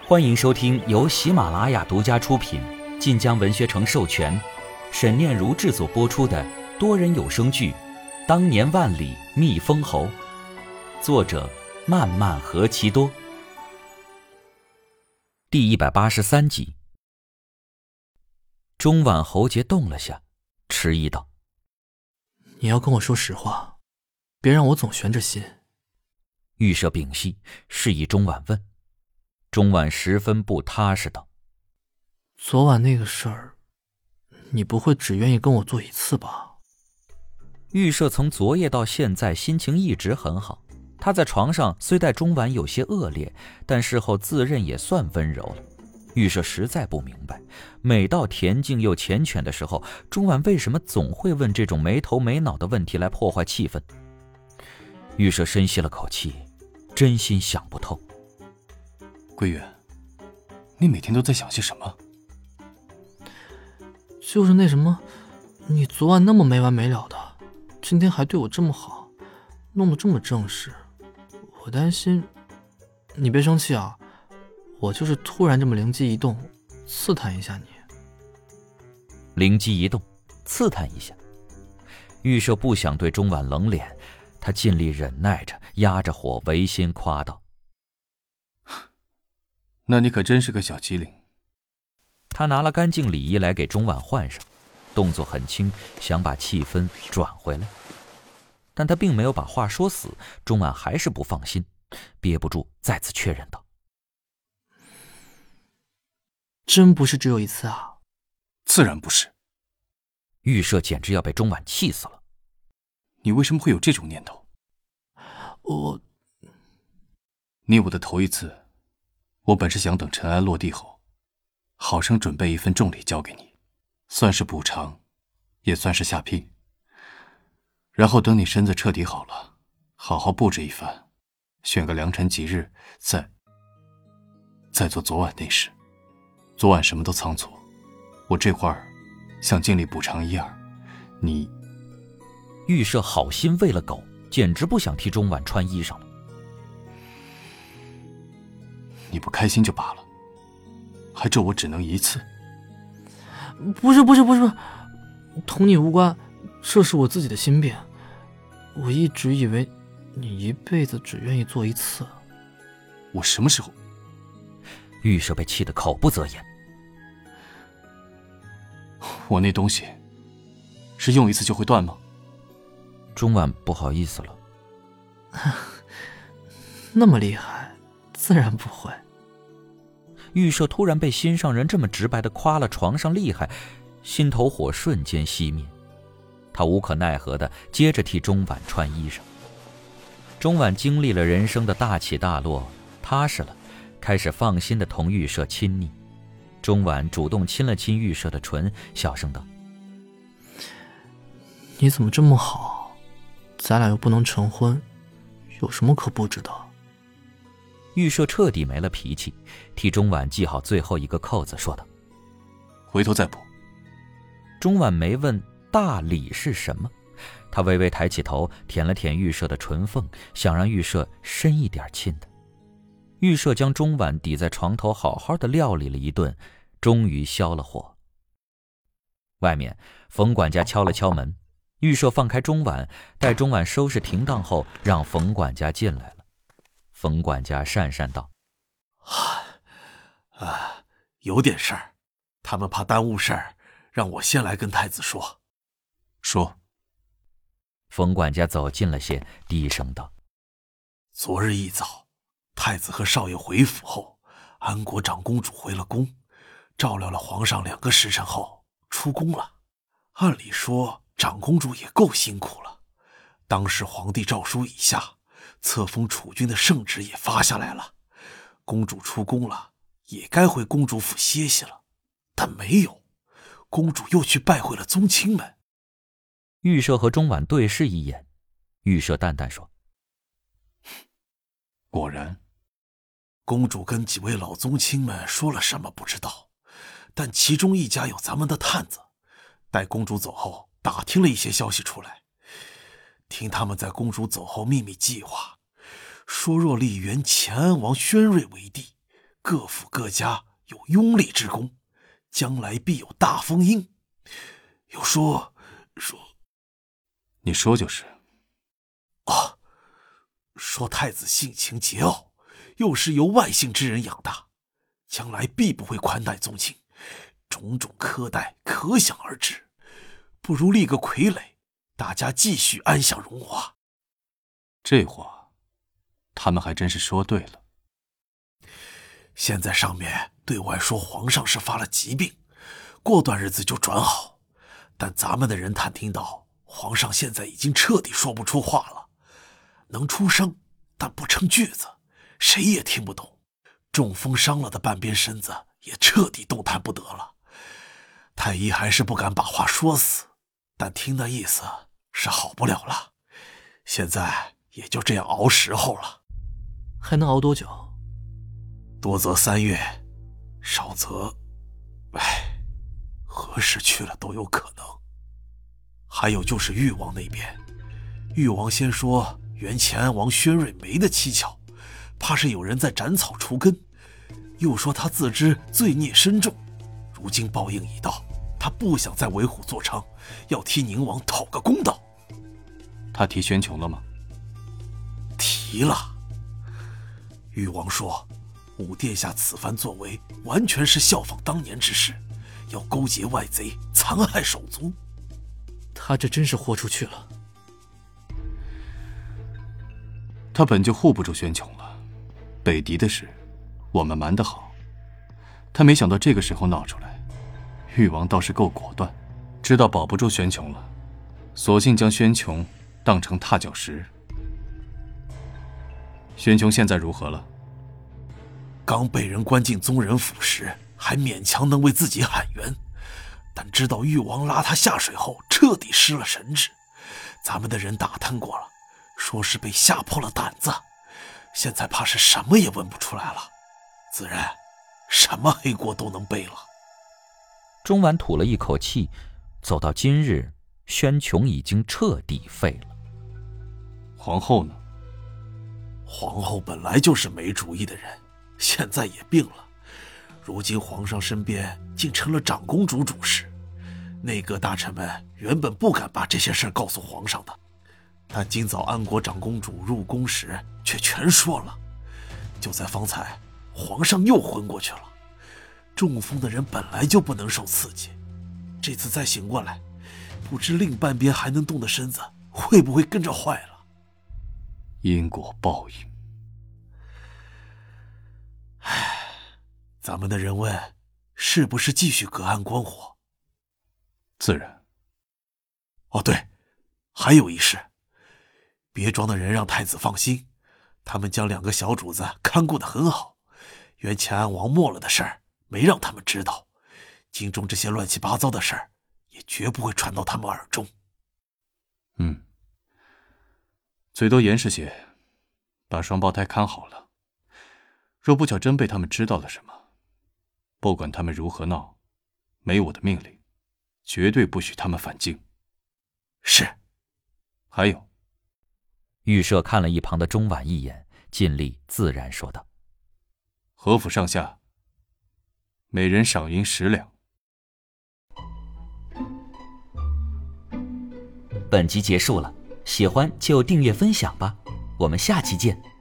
欢迎收听由喜马拉雅独家出品、晋江文学城授权、沈念如制作播出的多人有声剧《当年万里觅封侯》，作者漫漫何其多，第183集。中晚喉结动了下，迟疑道：“ 你要跟我说实话，别让我总悬着心。” 预设屏息，示意中晚问。中晚十分不踏实道：“ 昨晚那个事儿，你不会只愿意跟我做一次吧？” 预设从昨夜到现在心情一直很好，他在床上虽待中晚有些恶劣，但事后自认也算温柔了。预设实在不明白，每到恬静又缱绻的时候，中晚为什么总会问这种没头没脑的问题来破坏气氛。预设深吸了口气，真心想不透。 桂月，你每天都在想些什么？ 就是那什么，你昨晚那么没完没了的，今天还对我这么好，弄得这么正式，我担心。你别生气啊，我就是突然这么灵机一动，刺探一下你。 灵机一动，刺探一下。预设不想对中晚冷脸，他尽力忍耐着，压着火，违心夸道：“ 那你可真是个小机灵。” 他拿了干净礼衣来给中晚换上，动作很轻，想把气氛转回来。但他并没有把话说死，中晚还是不放心，憋不住再次确认道：“ 真不是只有一次啊？”“ 自然不是。” 预设简直要被中晚气死了。 “你为什么会有这种念头？”“你我的头一次，我本是想等尘埃落地后，好生准备一份重礼交给你，算是补偿，也算是下聘。然后等你身子彻底好了，好好布置一番，选个良辰吉日，再做昨晚那事。昨晚什么都仓促，我这会儿想尽力补偿一二。你……” 预设好心喂了狗，简直不想替中晚穿衣裳了。 你不开心就罢了，还咒我只能一次。 不是，同你无关，这是我自己的心病。我一直以为你一辈子只愿意做一次。 我什么时候？ 预设被气得口不择言。 我那东西是用一次就会断吗？ 中晚不好意思了。 那么厉害，自然不会。 预设突然被心上人这么直白地夸了床上厉害，心头火瞬间熄灭。他无可奈何地接着替中晚穿衣裳。中晚经历了人生的大起大落，踏实了，开始放心地同预设亲昵。中晚主动亲了亲预设的唇，小声道：“ 你怎么这么好？咱俩又不能成婚，有什么可布置的？” 预设彻底没了脾气，替中晚系好最后一个扣子，说道：“ 回头再补。” 中晚没问大礼是什么，他微微抬起头，舔了舔预设的唇缝，想让预设深一点亲的。预设将中晚抵在床头，好好的料理了一顿，终于消了火。外面，冯管家敲了敲门，预设放开中晚，待中晚收拾停当后，让冯管家进来了。冯管家讪讪道：“ 有点事儿，他们怕耽误事儿，让我先来跟太子说。”“ 说。” 冯管家走近了些，低声道：“ 昨日一早，太子和少爷回府后，安国长公主回了宫，照料了皇上2个时辰后出宫了。按理说长公主也够辛苦了，当时皇帝诏书已下，册封储君的圣旨也发下来了，公主出宫了，也该回公主府歇息了，但没有，公主又去拜会了宗亲们。” 预设和中晚对视一眼，预设淡淡说：“ 果然。” 公主跟几位老宗亲们说了什么不知道，但其中一家有咱们的探子，待公主走后打听了一些消息出来，听他们在公主走后秘密计划，说若立原前安王宣睿为帝， 各府各家有拥立之功，将来必有大丰英。又说， 你说就是。 说太子性情桀骜，又是由外姓之人养大，将来必不会宽待宗亲，种种苛待可想而知。不如立个傀儡，大家继续安享荣华。 这话，他们还真是说对了。 现在上面对外说皇上是发了疾病，过段日子就转好，但咱们的人探听到，皇上现在已经彻底说不出话了，能出声，但不成句子，谁也听不懂。中风伤了的半边身子也彻底动弹不得了。太医还是不敢把话说死，但听那意思是好不了了。现在也就这样熬时候了。 还能熬多久？ 多则3月，少则，何时去了都有可能。还有就是誉王那边，誉王先说原前安王宣瑞没的蹊跷，怕是有人在斩草除根，又说他自知罪孽深重，如今报应已到，他不想再为虎作伥，要替宁王讨个公道。 他提宣琼了吗？ 提了。誉王说武殿下此番作为完全是效仿当年之事，要勾结外贼，残害手足。 他这真是豁出去了。 他本就护不住宣琼了，北狄的事我们瞒得好，他没想到这个时候闹出来。誉王倒是够果断，知道保不住宣琼了，索性将宣琼当成踏脚石。宣琼现在如何了？ 刚被人关进宗人府时，还勉强能为自己喊冤，但知道誉王拉他下水后，彻底失了神智。咱们的人打探过了，说是被吓破了胆子，现在怕是什么也问不出来了，自然什么黑锅都能背了。 钟婉吐了一口气，走到今日，宣琼已经彻底废了。 皇后呢？ 皇后本来就是没主意的人，现在也病了。如今皇上身边竟成了长公主主事，内阁大臣们原本不敢把这些事告诉皇上的，但今早安国长公主入宫时却全说了。就在方才，皇上又昏过去了。中风的人本来就不能受刺激，这次再醒过来，不知另半边还能动的身子会不会跟着坏了。 因果报应。 咱们的人问，是不是继续隔岸观火？ 自然。 哦对，还有一事，别庄的人让太子放心，他们将2个小主子看顾得很好，原前安王没了的事儿没让他们知道，京中这些乱七八糟的事儿也绝不会传到他们耳中。 嘴多严实些，把双胞胎看好了。若不巧真被他们知道了什么，不管他们如何闹，没我的命令，绝对不许他们反京。 是。 还有， 预设看了一旁的钟婉一眼，尽力自然说道：“ 何府上下，每人赏银10两。” 本集结束了，喜欢就订阅分享吧，我们下期见。